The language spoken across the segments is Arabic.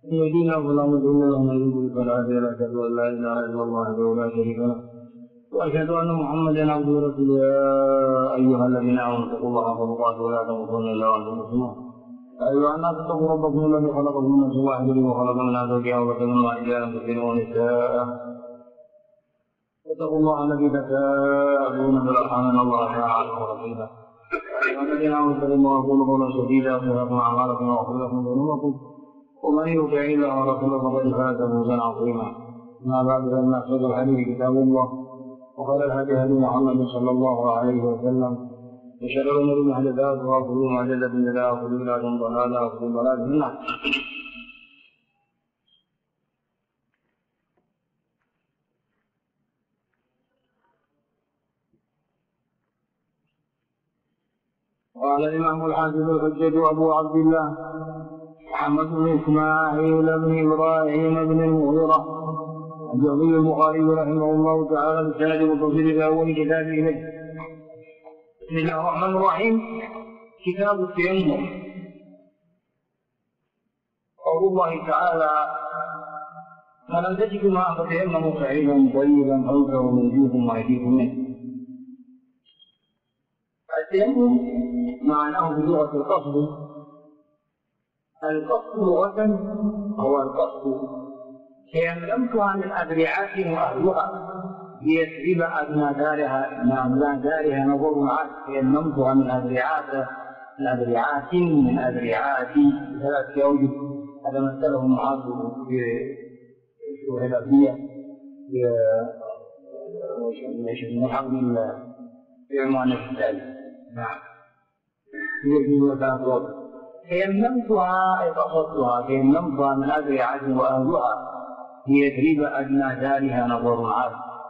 يهدينا فلا مضل له ومن يضلل فلا هادي له. أشهد أن لا إله إلا الله وحده لا شريك له وأشهد أن محمدا عبده ورسوله. يا أيها الذين آمنوا اتقوا الله حق تقاته ولا تموتن إلا وأنتم مسلمون. يا أيها الناس اتقوا ربكم الذي خلقكم من نفس واحدة وخلق منها زوجها وبث منهما رجالا كثيرا ونساء. واتقوا الله الذي تساءلون به والأرحام إن الله كان عليكم رقيبا. يا أيها الذين آمنوا اتقوا الله وقولوا قولا سديدا يصلح لكم أعمالكم ويغفر لكم ذنوبكم ومن يطع الله ورسوله فقد فاز فوزا عظيما. أما بعد فإن أحسن الحديث كتاب الله وخير الهدي هدي محمد صلى الله عليه وسلم وشر الأمور محدثاتها وكل محدثة بدعة وكل بدعة ضلالة وكل ضلالة في النار. قال الإمام الحافظ الحجة أبو عبد الله محمد بن إسماعيل بن إبراهيم بن المغيرة الجوزي البخاري رحمه الله تعالى بسند متصل في أول كتابه إليه. بسم الله الرحمن الرحيم. كتاب التيمم. قول الله تعالى: فلم تجدوا ماء فتيمموا صعيدا طيبا فامسحوا بوجوهكم وأيديكم منه. التيمم معناه بلغة القصد. القصد لغة هو القصد. تيممتها من أذرعات وأهلها ليسلب أدنى دارها نظر عاد. تيممتها من أذرعات من أذرعات ثلاث أوجه. هذا مثله معاذ في الشهداء في محمد في عنوان الثالث. نعم. تيممتها أي قصدتها. تيممتها من أذرعات وأهلها ليسلب أدنى دارها نظر عاد.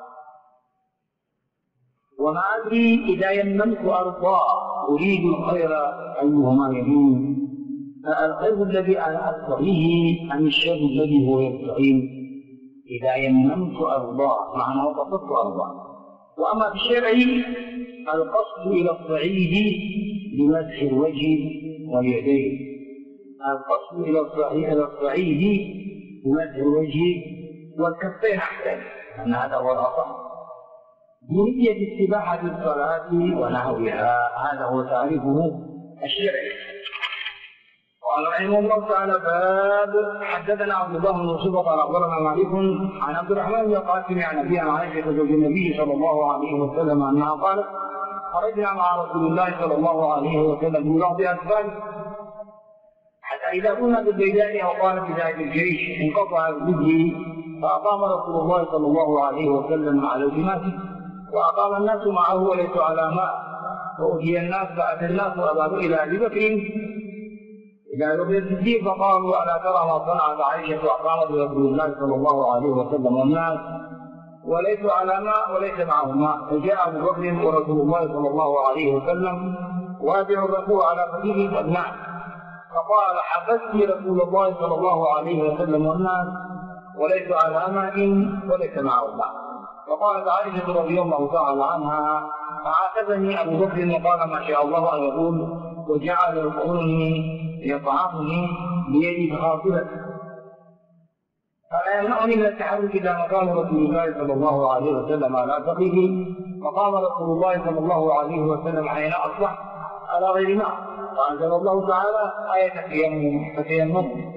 وما أدري إذا يممت أرضا أريد الخير أيهما يلين. الخير الذي أنا أبتغيه أم الشر الذي هو يبتغيه؟ إذا يممت أرضا معناه قصدت أرضا. وأما في الشرع القصد إلى الصعيد بمسح الوجه واليدين. القصد إلى الصعيد بمسح الوجه والكفين أحسن أن هذا هو الأصح. بنية استباحة الصلاة ونحوها. هذا هو تعريفه الشرعي. قال رحمه الله تعالى: باب. حدثنا عبد الله بن يوسف قال أخبرنا مالك عن عبد الرحمن بن القاسم عن أبي عن عائشة زوج النبي صلى الله عليه وسلم أنها قالت: خرجنا مع رسول الله صلى الله عليه وسلم في بعض أسفاره حتى إذا كنا بالبيداء أو قال في ذلك الجيش انقطع به فأقام رسول الله صلى الله عليه وسلم على التماسه وأقام الناس معه وليسوا على ماء. فأتي الناس فأتى الناس وأبادوا إلى أبي بكر إلى أبي الصديق فقالوا: ألا ترى ما صنعت عائشة وأقامت رسول الله صلى الله عليه وسلم والناس وليسوا على ماء وليس معهم ماء. فجاء أبو بكر ورسول الله صلى الله عليه وسلم وادع الركوع على فقيه والناس. فقال: حبسني رسول الله صلى الله عليه وسلم والناس وليسوا على ماء وليس معهم ماء. فقالت عائشة رضي الله تعالى عنها: فعاتبني أبو بكر وقال: ما شاء الله أن يقول، وجعل يقولني يطعمني بيدي خاطبة. فلا يمنعني من التحرك إلى مقام رسول الله صلى الله عليه وسلم على فقيه. فقام رسول الله صلى الله عليه وسلم حين أصبح على غير ماء. فأنزل الله تعالى آية فتيمموا.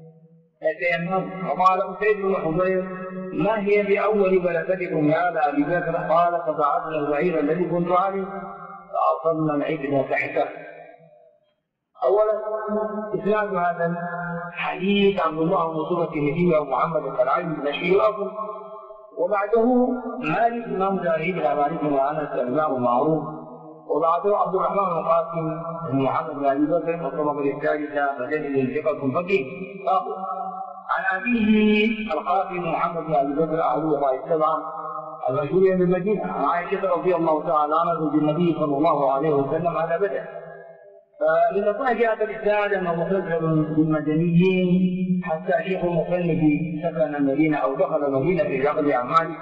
وقال أسيد بن حضير: ما هي بأول بلدتكم يا آل أبي بكر؟ قال: فبعثنا البعير الذي كنت عليه فأصلنا العجل تحته. أولا إسناد هذا الحديث عبد الله بن يوسف الترمذي ومحمد بن العلي المشهور أبو. وبعده مالك إمام داري بن مالك وأنس الإمام معروف. وبعده عبد الرحمن بن القاسم بن محمد بن أبي بكر والطبقة الثالثة فجد ثقة فقيه. عن أبيه القاسم محمد بن أبي بكر أحد الله السبعة المشهورين بالمدينة عن عائشة رضي الله تعالى عنها زوج النبي صلى الله عليه وسلم على بدء. فلنقول جاءت الإسناد أنه مسلسل بالمدنيين حتى شيخ المصنف سكن المدينة أو دخل المدينة في عقد أعماله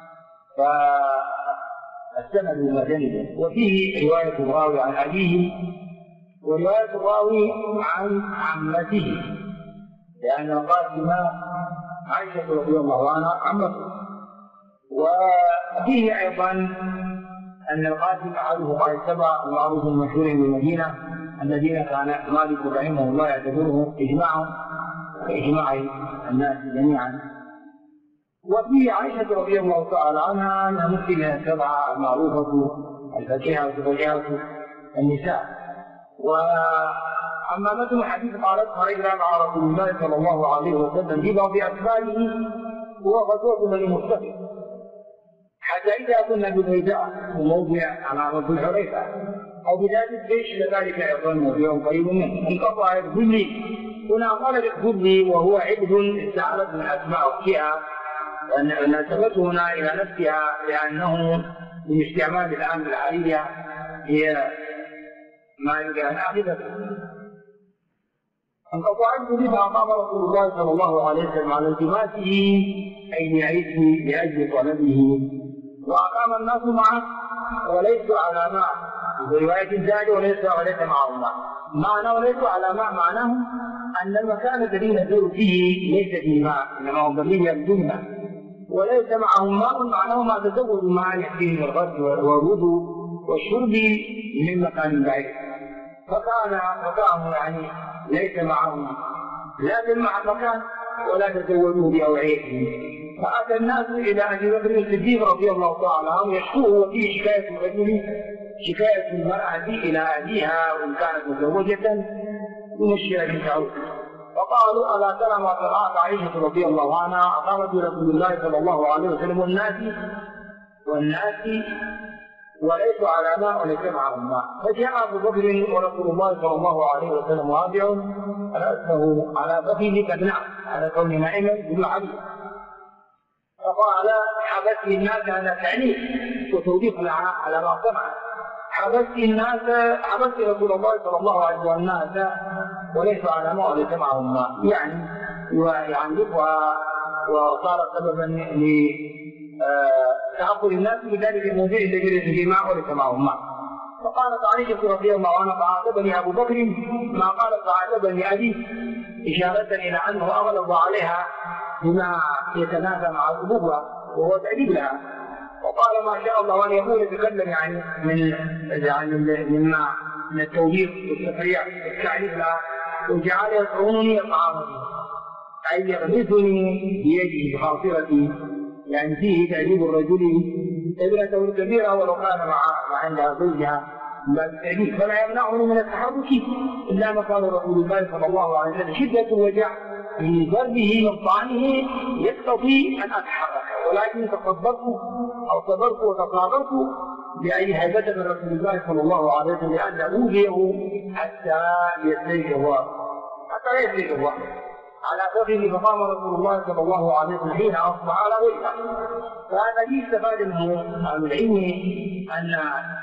فالسند المدني. وفيه رواية الراوي عن أبيه ورواية الراوي عن عمته لأن القاسمة عائشة رضي الله عنها عمته. وفيه أيضا أن القاسم أحده قال السبع المعروف المشهور بالمدينة الذين كان مالك رحمه الله يعتبره إجماع الناس جميعا. وفيه عائشة رضي الله تعالى عنها أنها مثل السبعة المعروفة الفاكهة وفاكهة النساء. وأما مثل الحديث قالت خرجنا مع رسول الله صلى الله عليه وسلم في بعض أسفاره هو غزوة بني مصطفى حتى إذا كنا بالبيداء وموضع على رب الحريفة أو بذات الجيش لذلك أيضا موضع قريب منه انقطع الظل. هنا قال الظل وهو عبد استعارت من أسماء أختها ونسبته هنا إلى نفسها لأنه من استعمال الآن العالية هي ما يمكن أن أخذته. انقطع الظل فأقام رسول الله صلى الله عليه وسلم على التماسه أي يعيش لأجل طلبه وأقام الناس معه وليسوا على ماء. في رواية الزاد وليس معهم ماء. معنى وليسوا على ماء معناه أن المكان الذي ندور فيه ليس فيه ماء إنما هم برية بدون ماء وليس معهم ماء معناه ما تزودوا ماء يحتيه الغد والوضوء والشرب من مكان بعيد. فكانوا يعني ليس معهم لا مع المكان ولا تزودوا بأوعيتهم. فأتى الناس إلى أبي بكر الصديق رضي الله تعالى عنه يشكوه وفيه شكاية الرجل شكاية المرأة إلى أبيها وإن كانت مزوجة بمشكلة تعود. فقالوا ألا ترى ما قرأت عائشة رضي الله عنها أقامت برسول الله صلى الله عليه وسلم والناس وليسوا على ماء وليس معهم ماء. فجاء أبو بكر ورسول الله صلى الله عليه وسلم واضع رأسه على فخذه قد نعم على كون نائما بدون حديث. فقال حبست الناس على تعنيف وتوبيخ على ما سمع. حبست رسول الله صلى الله عليه وسلم الناس وليسوا على ماء وليس معهم ماء يعني يعنفها وصار سببا لتعقل الناس بذلك الموضوع الذي ليس فيه ماء وليس معهم ماء. فقالت عائشة رضي الله عنها فعاتبني أبو بكر ما قالت فعاتبني أبي إشارة إلى أنه أغلظ عليها بما يتنافى مع الأبوة وهو تأديب لها. وقال ما شاء الله أن يقول يتكلم يعني من التوبيخ والتفريع والتعريف لها وجعل يطعمني طعامتي أي يغمسني بيده بخاطرتي يعني فيه تأديب الرجل ابنته الكبيرة ولو كان عندها زوجها بالتأديب فلا يمنعني من التحرك إلا مكان رسول الله صلى الله عليه وسلم شدة الوجع في ضربه من طعنه يقتضي أن أتحرك ولكن تصبرت أو صبرت وتصابرت بأي هيبة من رسول الله صلى الله عليه وسلم لأن أوذيه حتى يستيقظ على فخذه فقام رسول الله صلى الله عليه وسلم حين أصبح على وجهه. فهذا يستفاد منه عن العلم أن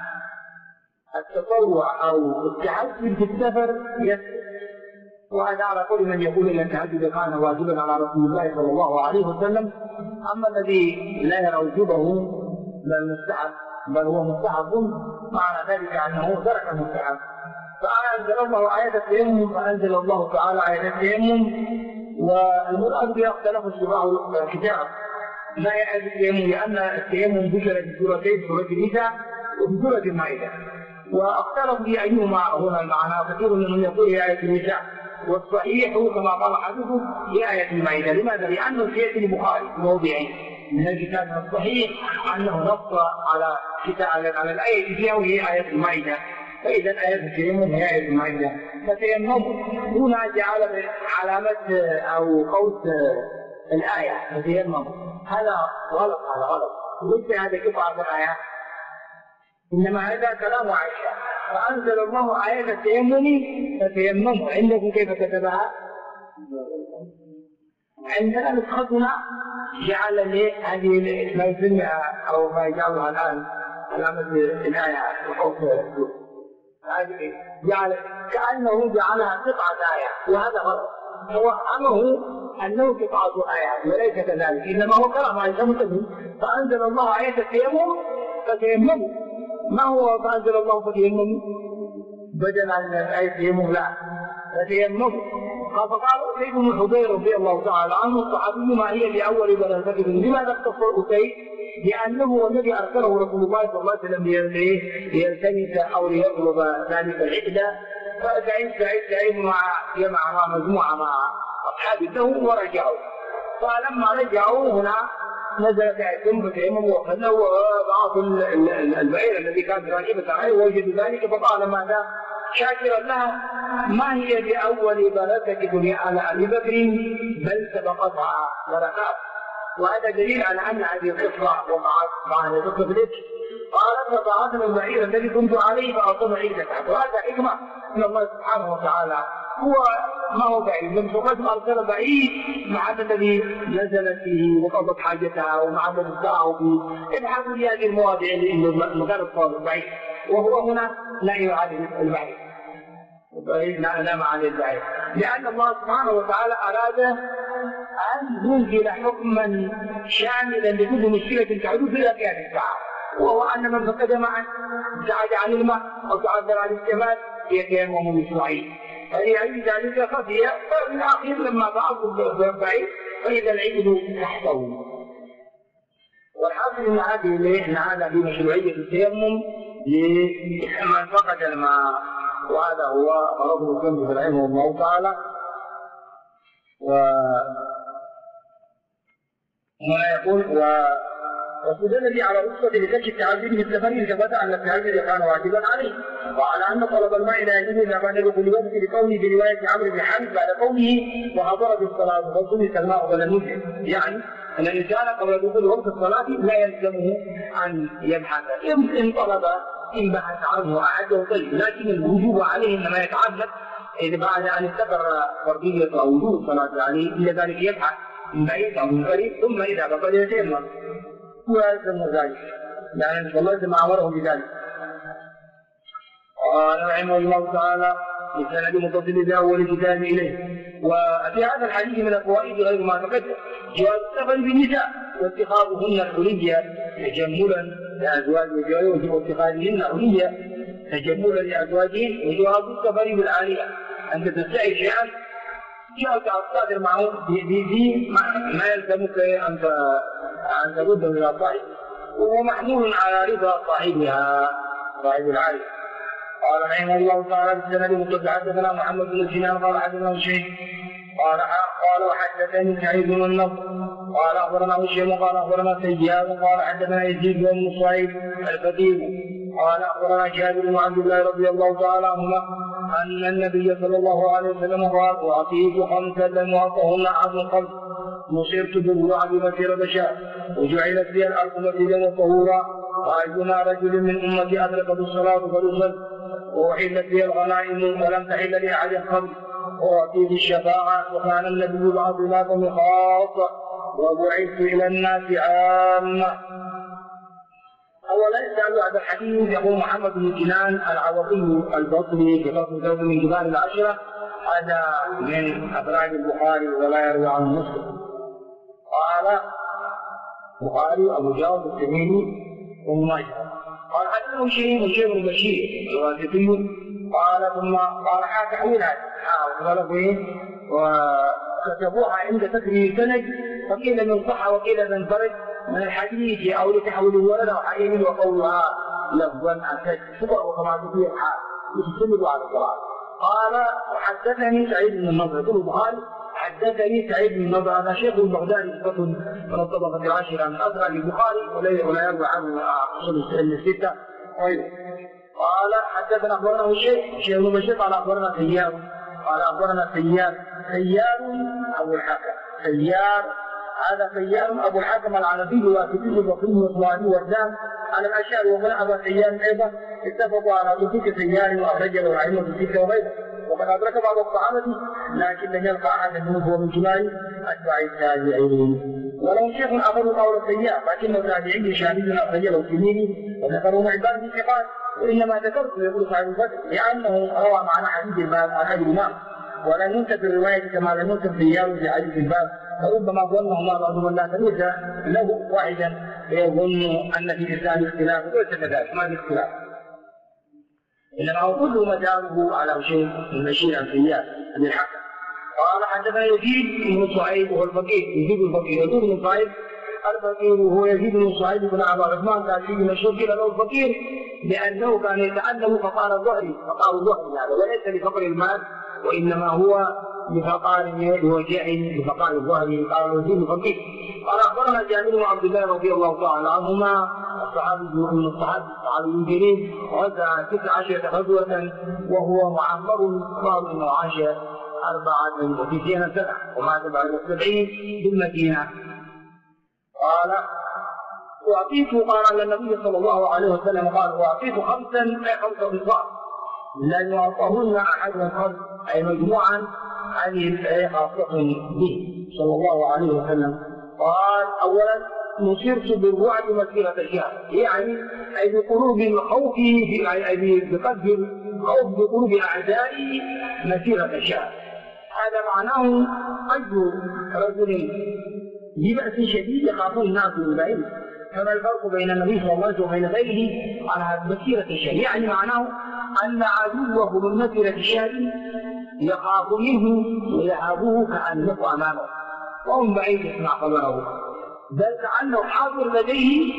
التطوع أو التحسن في السفر يسر. وهذا على كل من يقول ان التهجد كان واجبا على رسول الله صلى الله عليه وسلم. اما الذي لا يرى وجوبه بل هو مستحب معنى ذلك انه ترك المستحب. فانزل الله آية التيمم فانزل الله تعالى آية التيمم. والمراد بها اختلف شراح الكتاب ما يعني التيمم لان التيمم ذكر في سورتين سورة النساء وفي سورة المائدة واختلف في ايهما هنا المعنى. كثير منهم يقول هي آية النساء والصحيح كما قال حديثه بآية المائدة. لماذا؟ لأنه سيأتي البخاري موضعين من الكتاب الصحيح أنه نص على الآية فيها وهي آية المائدة. فإذا آية التيمم هي آية المائدة فتيمم هنا جعل علامة أو قوس الآية فتيمم. هذا غلط ليس هذا قطعة الآية إنما هذا كلام عائشة. فأنزل الله آية التيمم فتيمموا. عندكم كيف كتبها؟ عندنا نسختنا جعل هذه ما يسمى أو ما يجعلها الآن علامة الآية وحروف هذه كأنه جعلها قطعة آية وهذا غلط. هو أمره أنه قطعة آيات وليس كذلك إنما هو كلام عائشة متهم. فأنزل الله آية التيمم فتيمموا. ما هو فأنزل الله فتيمموا بدل عن آية التيمم؟ لا فتيمموا. فقالوا سيد بن الحضير رضي الله تعالى عنه الصحابي ما هي لأول بلاغته؟ لماذا اختصر أسيد؟ لأنه هو الذي أرسله رسول الله صلى الله عليه وسلم ليلتمس أو ليطلب ذلك العقد، فسعيد جمع مجموعة مع أصحاب له ورجعوا. فلما رجعوا هنا نزلت آية فتيمموا وخلوا بعض البعير الذي كان راكبا عليه ووجدوا ذلك، فقال ماذا شاكرا لها ما هي بأول بركة على أبي بكر بل سبقتها بركات. وهذا دليل على أن هذه القصة وقعت مع القصة بالإفك. قالت فبعثنا البعير الذي كنت عليه فأصاب عيدة، وهذا حكمة من الله سبحانه وتعالى. هو ما هو بعيد، من فقد أرسل بعيد مع الذي نزلت فيه وقضت حاجتها ومع الذي ادعاه فيه. ابحثوا في هذه المواضع اللي مكان الصالح بعيد، وهو هنا لا يعادل البعيد، لا معنى البعيد، لأن الله سبحانه وتعالى أراد أن ينزل حكما شاملا لكل مشكلة تحدث في قيام الساعة، وهو أن من فقد معا ابتعد عن الماء أو تعذر عن الكمال يتيمم بالصعيد. فلأجل ذلك خفي، ففي الأخير لما بعض البعيد فإذا العبد تحته. والحاصل أن هذا في مشروعية التيمم لمن فقد الماء، وهذا هو مرض الجنب رحمه الله تعالى. وما يقول واستدل به على رخصة لكشف التعذيب بالسفر ثبت أن التعذيب كان واجبا عليه، وعلى أن طلب الماء لا يجوز إلا بعد دخول الوقت لقوله برواية عمرو بن حارث بعد قوله وحضرت الصلاة فصلت الماء ولم يجب، يعني أن الإنسان قبل دخول وقت الصلاة لا يلزمه أن يبحث، إن طلب إن بحث عنه أعده طيب، لكن الوجوب عليه إنما يتعلق إذا بعد أن استقر فرضية أو وجوب الصلاة عليه إلا ذلك يبحث من بعيد أو من قريب، ثم إذا بقي يتيمم ويلزم ذلك، يعني الله لما أمره بذلك. قال رحمه الله تعالى بسند متصل بأول كتاب إليه. وفي هذا الحديث من الفوائد غير ما تقدم جواز السفر بالنساء واتخاذهن الحلية تجملا لأزواجهن، واتخاذهن حلية تجملا لأزواجهن، وجواز السفر بالعالية أنت تستعي شيئا جاءك الصادر معه في ما يلزمك أن ترد من الصاحب، وهو محمول على رضا صاحبها صاحب العالية. قال رحمه الله تعالى بالسند المتصل حدثنا محمد بن سنان قال حدثنا الشيخ قال وحدثني سعيد بن النضر قال اخبرنا هشام قال اخبرنا سياد قال حدثنا يزيد بن مصعب الفتيل قال اخبرنا جابر بن عبد الله رضي الله تعالى عنهما ان النبي صلى الله عليه وسلم قال واعطيت خمسه لم يعطهن احد قبل نصرت بالرعب مسيرة شهر وجعلت لي الارض مسجدا وطهورا وايما رجل من امتي ادرك بالصلاه فليصل وأحلت لي الغنائم ولم تحل لأحد قبل وأعطيت الشفاعة وكان النبي بعض الناس خاصة وبعثت إلى الناس عامة. أولا يسأل هذا الحديث يقول محمد بن سنان العوضي البصري في فصل زوج من كبار العشرة، هذا من أفراد البخاري ولا يروي عن مسلم. قال البخاري أبو داود الترمذي وابن ماجه. قال حدثنا هشام بن بشير الواسطي قال ثم قال تحويل هذا وكتبوها عند تكرير سند، فقيل من صح وقيل تنفرد من الحديث او لتحويل الولد او حيين وقولها لفظا اسد سبق وكما في الحال يستند على القراءه. قال وحدثني سعيد بن النضر يقول البخاري حدثني سعيد بن النضر هذا شيخ البغدادي ثقة من الطبقة العاشرة من أدرى للبخاري ولا يروي عنه أصول الستة غيره. قال حدثنا أخبرنا الشيخ بن بشير قال أخبرنا سيار قال أخبرنا سيار أبو الحكم هذا سيار أبو الحكم العنبي الواسطي البصري والصواني والدام على الأشعر ومن أبا سيار أيضا اتفقوا على تلك سيار وأخرجه الأئمة الستة وغيره، وقد أدرك بعض الصحابة لكن لم يلقى أحدا منهم هو من كبار أتباع التابعين. ولو شيخ أخذوا قول السيار لكنه تابعي شامل أخرجه الترمذي وذكروا عباد بن ثقات، وإنما ذكرت يقول صاحب الفتح لأنه روى معنا حديث الباب عن أبي الإمام ولا ينسب الرواية كما لم ينسب سيار في حديث الباب، فربما ظنه ما بعضهم لا تنسى له واحدا فيظن أن في الإسلام اختلاف وليس كذلك ما في اختلاف، إنما كل مداره على شيء من بشير عن سيار عن الحكم. قال حدثنا يزيد بن صهيب وهو الفقيه، يزيد الفقيه، يزيد بن صهيب الفقيه وهو يزيد بن صهيب بن ابي عثمان كان فيه من الشرك له الفقير لانه كان يتعلم فقار الظهر، فقار الظهر هذا وليس لفقر المال وانما هو بفقار وجع بفقار الظهر، قال يزيد الفقيه. قال اخبرنا جابر بن عبد الله رضي الله تعالى عنهما الصحابي من الصحابي الجليل غزا 19 غزوه وهو معمر صار انه عاش 94 سنه ومات بعد 70 بالمدينه. قال قال النبي صلى الله عليه وسلم قال واعطيت خمسا اي 5 خصال لن يعطهن احد قبل اي مجموعا هذه خاصه به صلى الله عليه وسلم. قال اولا نصرت بالوعد مسيره الشهر، يعني اي بقلوب الخوف اي بقدر الخوف بقلوب اعدائي مسيره الشهر. هذا معناه اجر رجل ببأس شديد يخافون الناس من بعيد، كما الفرق بين النبي صلى الله عليه وسلم وبين غيره على مسيرة الشهر، يعني معناه أن عدوه من مسيرة الشهر يخاف منه ويهابه كأنه أمامه وهم بعيد يسمع خبره، بل كأنه حاضر لديه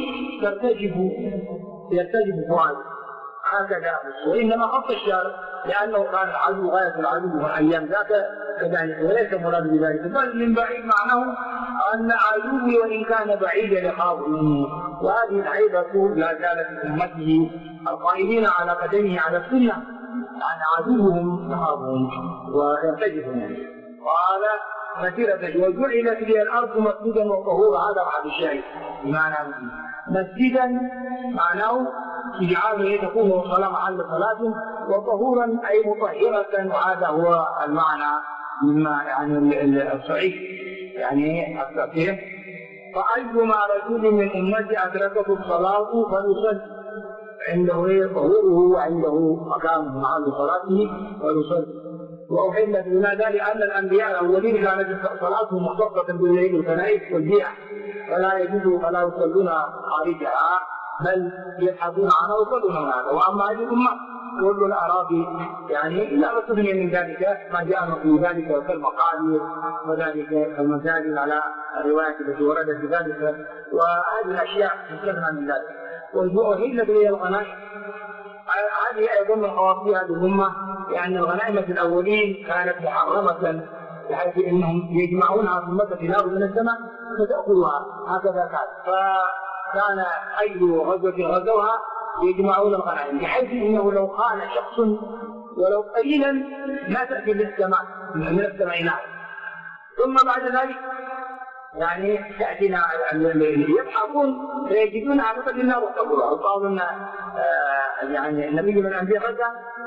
يرتجف فؤاده هكذا. وإنما خط الشهر لأنه كان العدو غاية العدو أيام ذاك كذلك، وليس مراد بذلك، بل من بعيد معناه أن عدوي وإن كان بعيدا يخاف منه. وهذه العيبة لا زالت في أمته القائمين على قدمه على السنة، يعني عدوهم يخافهم ويرتجفون. قال مسيرة وجعلت لي الأرض مسجدا وطهورا، هذا بعد الشاهد بمعنى مسجدا معناه اجعاله تكون الصلاة محل صلاة، وطهورا أي مطهرة، وهذا هو المعنى مما يعني الصحيح يعني التفسير. فأيما رجل من أمتي أدركته الصلاة فليصلي عنده طهوره وعنده مكان محل صلاته فليصلي. وأحلت بنا ذلك أن الأنبياء الأولين كانت صلاتهم مختصة بالليل والكنائس والبيع فلا يصلون خارجها بل يبحثون عنها ويصلون هذا. وأما هذه الأمة كل الأراضي يعني لا تستثني من ذلك ما جاء في ذلك كالمقادير وذلك كالمساجد على الروايات التي وردت في ذلك، وهذه الأشياء تستثنى من ذلك. وأحلت لي الغنائم، هذه أيضا من خواص هذه الأمة، لأن الغنائم في الأولين كانت محرمة بحيث أنهم يجمعونها ثم تنال من السماء فتأخذها هكذا كان. فكان أي غزوة غزوها يجمعون الغنائم بحيث أنه لو خان شخص ولو قليلا ما تأتي للسماء من السماء نار، ثم بعد ذلك يعني تأتينا يبحثون فيجدون عقبة النار وتقولها. وقالوا أن يعني النبي من الأنبياء غزا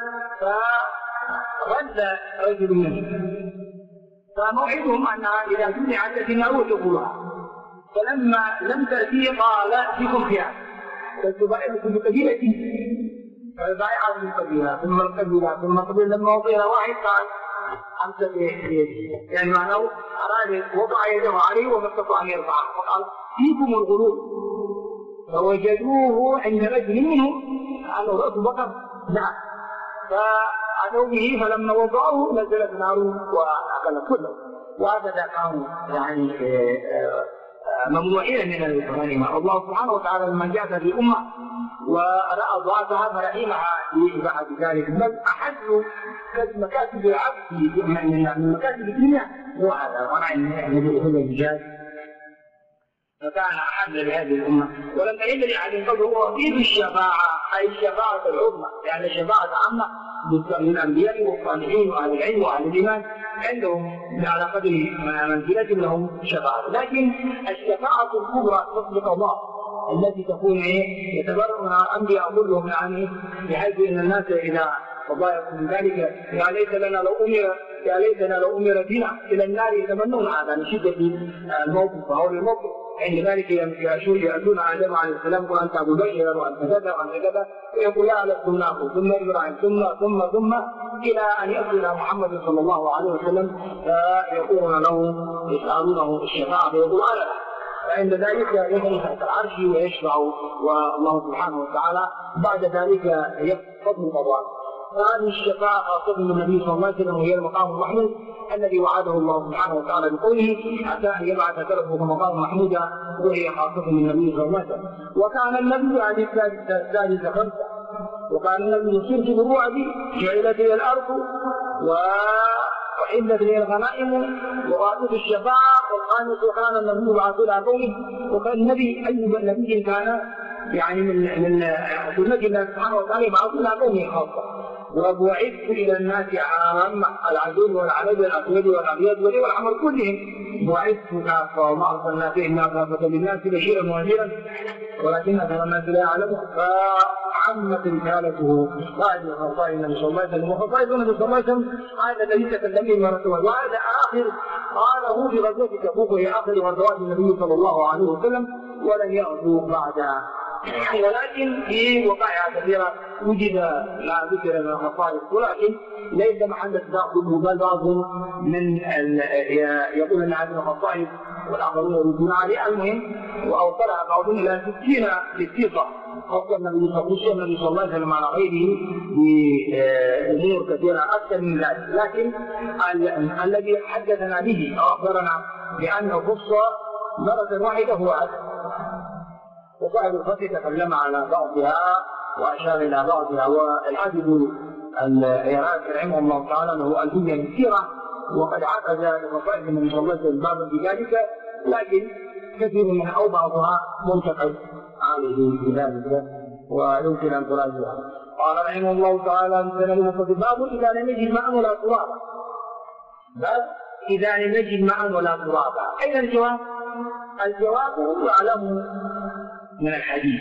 فغزا رجل منهم فموعدهم أنها إذا جمعت النار وتقولها، فلما لم تأتي قال فيكم خيار فتبايعكم بقبيلتي فبايعوا من قبيلة ثم القبيلة ثم قبيلة. لما وضع واحد قال أمسك بيده، يعني معناه أراد وضع يده عليه وما استطاع أن يرفعه، فقال فيكم الغلول. فوجدوه عند رجل منهم قالوا رأس بقر نعم، فأتوا به فلما وضعوه نزلت نار وأكل كله. وهكذا كانوا يعني ممنوعين من الغنيمة. الله سبحانه وتعالى لما جاءت هذه الأمة ورأى ضعفها فرحمها بعد ذلك، بل أحد مكاتب العبد من مكاتب الدنيا هو هذا غنائم هو الرجال، فكان أحد لهذه الأمة. ولم يحل لأحد قبله هو في الشفاعة أي الشفاعة العظمى، يعني الشفاعة عامة للأنبياء والصالحين وأهل العلم وأهل الإيمان عندهم على قدر منزلتهم لهم شفاعة. لكن الشفاعة الكبرى تصدق الله التي تكون يتبرأ الأنبياء كلهم يعني بحيث أن الناس إذا تضايقوا من ذلك يا ليتنا لو أمر بنا إلى النار يتمنون هذا من شدة الموقف وهول الموقف. عند ذلك يأتون آدم عليه السلام يقول أنت أبو بشر وأنت كذا وأنت كذا، ويقول لا لستم ناقل ثم إبراهيم ثم إلى أن يأتينا محمد صلى الله عليه وسلم فيقولون له يسألونه الشفاعة فيقول أنا. فعند ذلك يدخل تحت العرش ويشفع والله سبحانه وتعالى بعد ذلك يقضي القضاء. هذه الشفاعة خاصة بالنبي صلى الله عليه وسلم، وهي المقام المحمود الذي وعده الله سبحانه وتعالى بقوله حتى أن يبعث كلبه مقام محمودا، وهي خاصة بالنبي صلى الله عليه وسلم. وكان النبي عليه الثالث خمسة، وكان النبي يصير بالرعب جعلت لي الأرض وحلت لي الغنائم وغادت الشفاعة، والخامس وكان النبي يبعث إلى قومه. وكان النبي أي نبي كان يعني من سنة الله سبحانه وتعالى يبعث إلى قومه خاصة. وبعثت إلى الناس عامة، العجوز والعرب والأسود والأبيض والأحمر كلهم بعثت كافة، وما أرسلناك إلا كافة للناس بشيرا ونذيرا ولكن أكثر الناس لا يعلمون. فعمت رسالته بعد خصائص النبي صلى الله عليه وسلم، وخصائص النبي صلى الله عليه وسلم هذا الذي تكلم به ورسوله، وهذا آخر قاله في غزوة تبوك، وهي آخر غزوات النبي صلى الله عليه وسلم، ولن يغزو بعدها. ولكن في وقائع كثيرة وجد لا ذكر من الخصائص، ولكن ليس محل تداخل، بل بعضهم من يقول ان هذه الخصائص والاخرون يردون عليه. المهم واوصلها بعضهم الى 60 صفه خاصه النبي صلى الله عليه وسلم على غيره بامور كثيره اكثر من ذلك، لكن الذي حدثنا به او اخبرنا بانه خص مره واحده هو هذا. وصاحب الفتح تكلم على بعضها واشار الى بعضها، والحافظ العراقي رحمه الله تعالى له ألفية كثيرة، وقد عقد لخصائص النبي صلى الله عليه وسلم بابا في ذلك، لكن كثير من او بعضها منتقد عليه في ذلك ويمكن ان تراجعها. قال رحمه الله تعالى باب اذا لم يجد ماء ولا ترابا. باب اذا لم يجد ماء ولا ترابا. اين الجواب؟ الجواب يعلم من الحديث.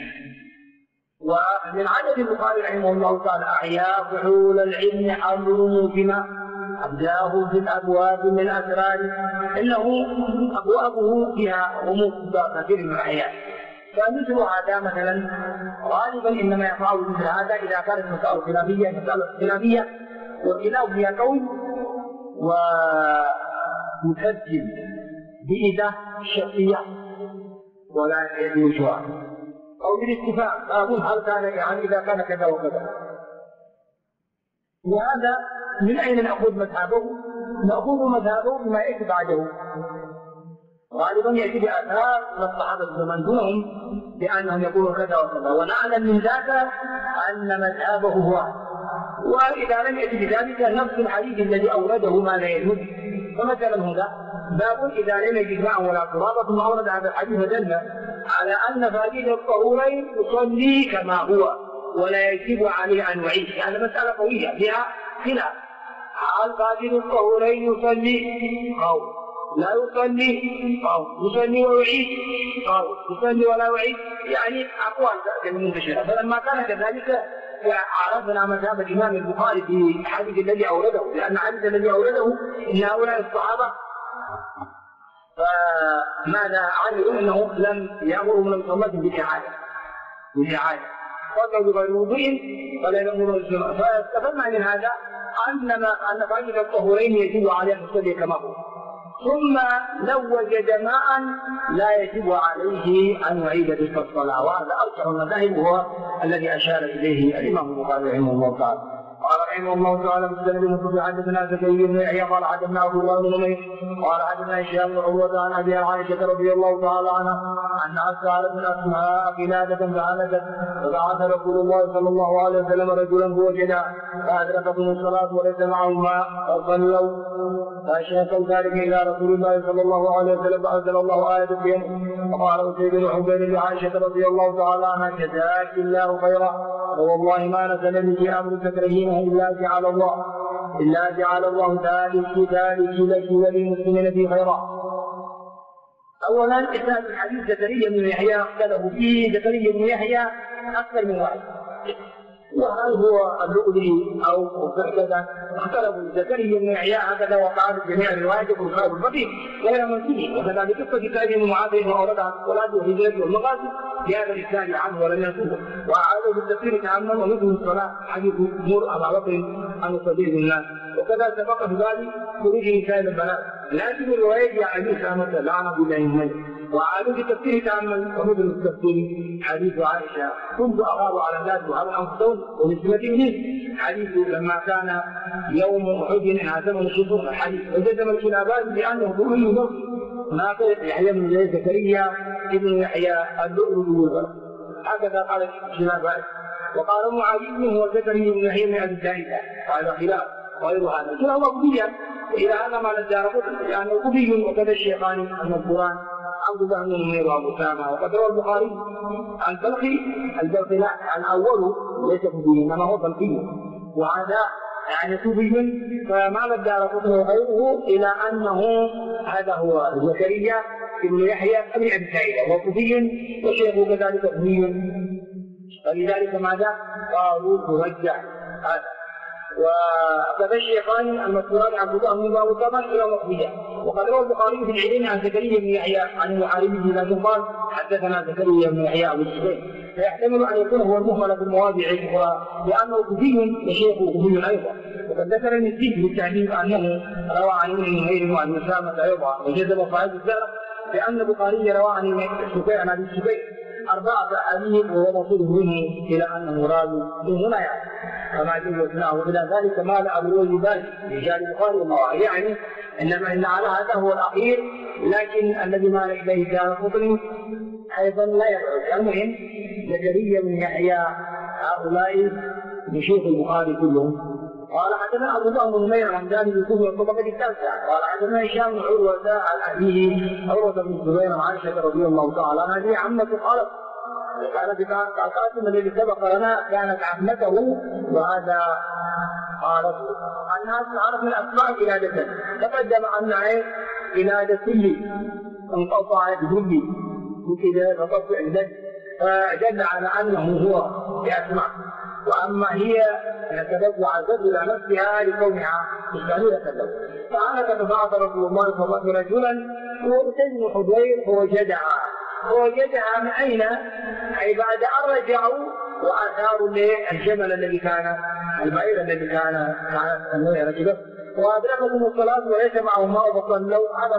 ومن عدد البخاري رحمه الله تعالى أحياء فحول العلم حمل موسما أبداه في الأبواب من أسرار، إنه أبوابه فيها غموض كثير من الأحياء. فمثل هذا مثلا غالبا إنما يقع مثل هذا إذا كانت مسألة خلافية والخلاف هي قول ومسجل بإذا شرطية ولا يجوز شرعا، أو بالاستفهام أقول هل كان يعني إذا كان كذا وكذا. وهذا من أين نأخذ مذهبه؟ نأخذ مذهبه بما يأتي بعده. غالبا يأتي بآثار من الصحابة من دونهم بأنهم يقولون كذا وكذا، ونعلم من ذاك أن مذهبه هو. وإذا لم يأتي بذلك نفس الحديث الذي أورده ما لا يجوز. فمثلا هذا باب إذا لم يجد ماء ولا تراب، ثم أورد هذا الحديث دل على أن فقيد الطهورين يصلي كما هو ولا يجب عليه أن يعيد. يعني مسألة قوية فيها خلاف، هل فقيد الطهورين يصلي أو لا يصلي، أو يصلي ويعيد، أو يصلي ولا يعيد، يعني أقوال منتشرة. فلما كان كذلك عرفنا مذهب الإمام البخاري في الحديث الذي أورده، لأن الحديث الذي أورده إن هؤلاء الصحابة فماذا عملوا؟ انه لم يامروا من صلاه بالإعادة، صلوا بغير وضوء فلا يامروا بالجماعة. فاستفدنا من هذا ان فائده الطهورين يجب عليه ان يصلي كما هو، ثم لو وجد ماء لا يجب عليه ان يعيد تلك الصلاه. وهذا ارجح المذاهب وهو الذي اشار اليه الامام البخاري رحمه الله تعالى. قال رحمه الله تعالى مستند المصطفى حدثنا زكريا بن يحيى قال حدثنا عبد الله بن نمير قال حدثنا هشام بن عروه عن ابي عائشه رضي الله تعالى عنها انها سالت من اسماء قلاده فهلكت، فبعث رسول الله صلى الله عليه وسلم رجلا فوجدا فادركتهم الصلاه وليس معهم ماء فصلوا، فاشهدوا ذلك الى رسول الله صلى الله عليه وسلم فانزل الله ايه بهم. وقال اسيد بن حبيب لعائشه رضي الله تعالى عنها جزاك الله خيرا، فوالله ما نزل من امر تكرهينه الا جعل الله ذلك لك وللمسلمين في خيرا. اولا اسناد الحديث زكريا بن يحيى اختلفوا فيه، زكريا بن يحيى اكثر من واحد، وهل هو اللؤلؤي او كذا؟ اختلفوا. زكريا بن يحيى هكذا وقع في جميع الروايات في الخارج الفقيه غير منسوب، وكذلك قصه سعيد بن معاذ واوردها الصلاه والهجره والمغازي بهذا الاسناد عنه ولم ينسبه، واعاده بالتفسير تعمدا ومثل الصلاه حديث مر ابا بكر ان يصلي بالناس، وكذا سبق في ذلك خروج نساء البنات. لكن الروايات عن اسامه لعنه بالله منه وعادوا في تفسير تامل ومثل التفسير حديث عائشه كنت اغار على الناس وهذا انفسهم وبسمه ابليس، حديث لما كان يوم احد انهزم الشيطان، الحديث وجزم الخلافات بانه ضمن نص ما يحيى بن زكريا ابن يحيى اللؤلؤي والغلط، هكذا قال الخلافات. وقال معاذ بن هو زكريا بن يحيى بن ابي سعيد، هذا خلاف غير هذا كلاهما قضيه، والى هذا ما الدارقطني لانه قضي وكذا الشيخان المذكوران عبد الله بن نمير وابو سامه. وقد روى البخاري عن البلخي لا عن اوله ليس قضي انما هو بلخي، وهذا يعني صوفي، فمال الدارقطني وغيره الى انه هذا هو زكريا بن يحيى بن ابي سعيد وهو صوفي وشيخه كذلك قضي، فلذلك ماذا قالوا ترجع هذا. وكذا الشيخان المذكوران عبد الله بن ابو سامه الى مقبيه. وقد روى البخاري في العلم عن زكريا بن يحيى عن محاربه لكن قال حدثنا زكريا بن يحيى ابو الزبير، فيحتمل ان يكون هو المهمل في المواضع الاخرى لانه كوفي وشيخه كوفي ايضا. وقد ذكر المسجد بالتحديد انه روى عن ابن نمير وعن مسامه ايضا، وجزم فهد الزهر لان البخاري روى عن ابي الزبير 4 أحاديث وهو مصير منه الى انه راوي من هنا يعني كما جزناه. والى ذلك مال ابو ذلك رجال البخاري ومواعيد، يعني انما ان على هذا هو الاخير، لكن الذي مال اليه الدارقطني ايضا لا يبعد. المهم زكريا بن يحيى هؤلاء بشيخ البخاري كلهم. قال حدثنا ابو بكر بن نمير عن جابر بن كوفي والطبقه التاسعه قال حدثنا هشام بن عروه عن ابيه عروه بن الزبير عن عائشه رضي الله تعالى عنها هذه عمته قالت كانت القاسم الذي سبق لنا كانت عمته، وهذا قالت الناس عرف من اسماء ولادته تقدم ان ولاده كل انقطعت بجلي وكذا تقطع الدم فدل على انه هو باسماء، واما هي نسبته عزت الى نفسها لكونها مستعمله له. فهلك فبعث رسول الله صلى الله عليه وسلم رجلا وارسل حضير فوجدها من اين؟ اي بعد ان رجعوا واثاروا الجمل الذي كان البعير الذي كان ركبه وادركهم الصلاه وليس معهم ماء فصلوا هذا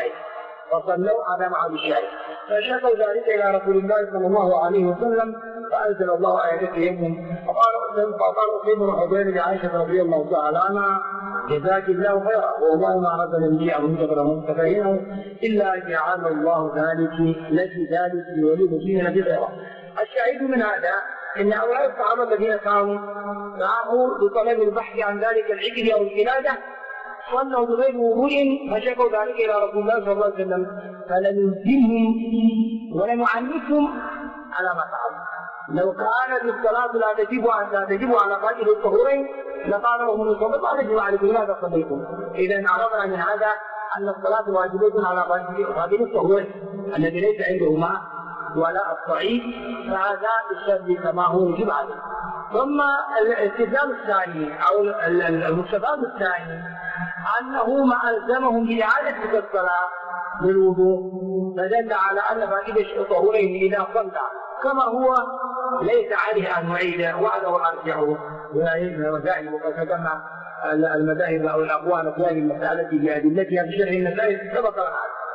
مع بالشاي فشكوا ذلك الى رسول الله صلى الله عليه وسلم فانزل الله ايات التيمم فقال اسيد بن حضير لعائشه رضي الله تعالى عنها جزاك الله خيرا والله ما اراد نبيعه كبره تبينه الا جعل الله لك ذلك لولي فينا بخيرا. الشاهد من هذا ان هؤلاء الصحابه الذين كانوا راحوا لطلب البحث عن ذلك العجل او القلاده صلوا بغير وضوء فشكوا ذلك الى رسول الله صلى الله عليه وسلم فلنلزمهم ولنعنفهم على ما فعلوا. لو كانت الصلاه لا تجب على قائد الطهورين لقال لهم الرسول لا تجب عليكم لماذا صليتم؟ اذا عرفنا من هذا ان الصلاه واجبه على قائد الطهورين الذي ليس عنده ماء ولا الصعيد، فهذا الشرط كما هو يجب عليه. ثم الالتزام الثاني او المستفاد الثاني انه ما الزمهم باعاده تلك الصلاه بالوضوء فدل على ان فائده الطهورين اذا صلى كما هو ليس عليه ان يعيد وعده وارجعه وذلك. وقد ذكرنا المذاهب او الاقوال في هذه المساله بادلتها في شرح المسائل سبق لنا.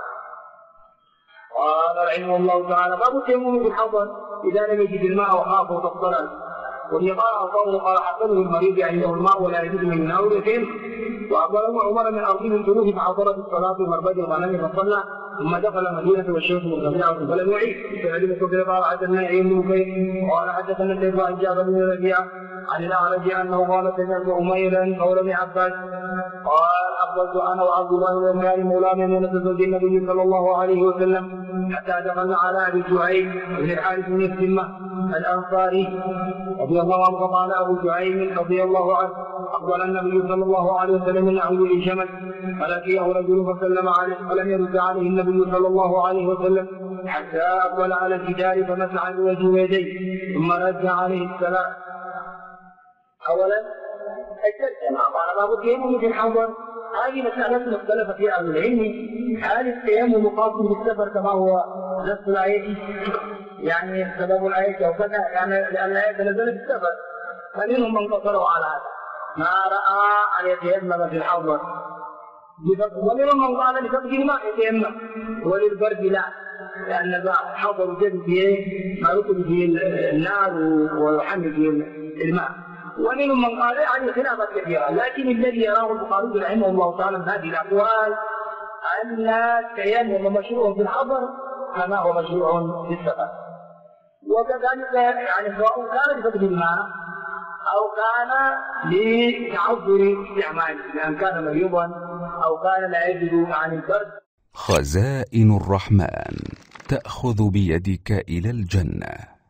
قال رحمه الله تعالى باب التيمم بالحضر اذا لم يجد الماء وخافه الصلاه. وهي قال الله قال حسنه المريض عنده الماء ولا يجد من ناولته. واخبرهم عمر من ارض الجنوب فحضرت الصلاه ومربد الغنم فصلى ثم دخل المدينه والشمس مرتفعه فلم يعيد. فعلم كثير قال حدثنا عين بن بكير قال حدثنا الليث عن جابر بن ربيعه عن الاعرج انه قال سمعت اميرا قول ابن عباس قال اقبلت انا وعبد الله بن عمران مولى ميمونه زوج النبي صلى الله عليه وسلم حتى دخلنا على ابي جهيم بن الحارث بن السمه الانصاري رضي الله عنه. قال ابو جهيم رضي الله عنه اقبل النبي صلى الله عليه وسلم يعود للجمل فلقيه رجل فسلم عليه فلم يرد عليه النبي صلى الله عليه وسلم حتى اقبل على الجدار فمسح بوجهه ويديه ثم رد عليه السلام. اولا الترجمه قال باب التيمم في الحضر. هذه مسألة اختلف فيها أهل العلم هل التيمم خاص بالسفر كما هو نص الآية يعني سبب الآية أو كذا يعني لأن الآية نزلت في السفر فمنهم من قصروا على هذا ما رأى أن يتيمم في الحضر ومنهم من قال لفقد الماء يتيمم وللبرد لا لأن البعض حضروا جد ما يطلب به النار ويحمل به الماء، ومنهم من قال يعني خلافات كثيرة، لكن الذي يراه البخاري رحمه الله تعالى من هذه الأقوال أن التيمم مشروع في الحضر كما هو مشروع في السفر. وكذلك يعني سواء كان لفقد الماء أو كان لتعذر استعماله، لأن كان مريضا أو كان لا يجد عن البرد. خزائن الرحمن تأخذ بيدك إلى الجنة.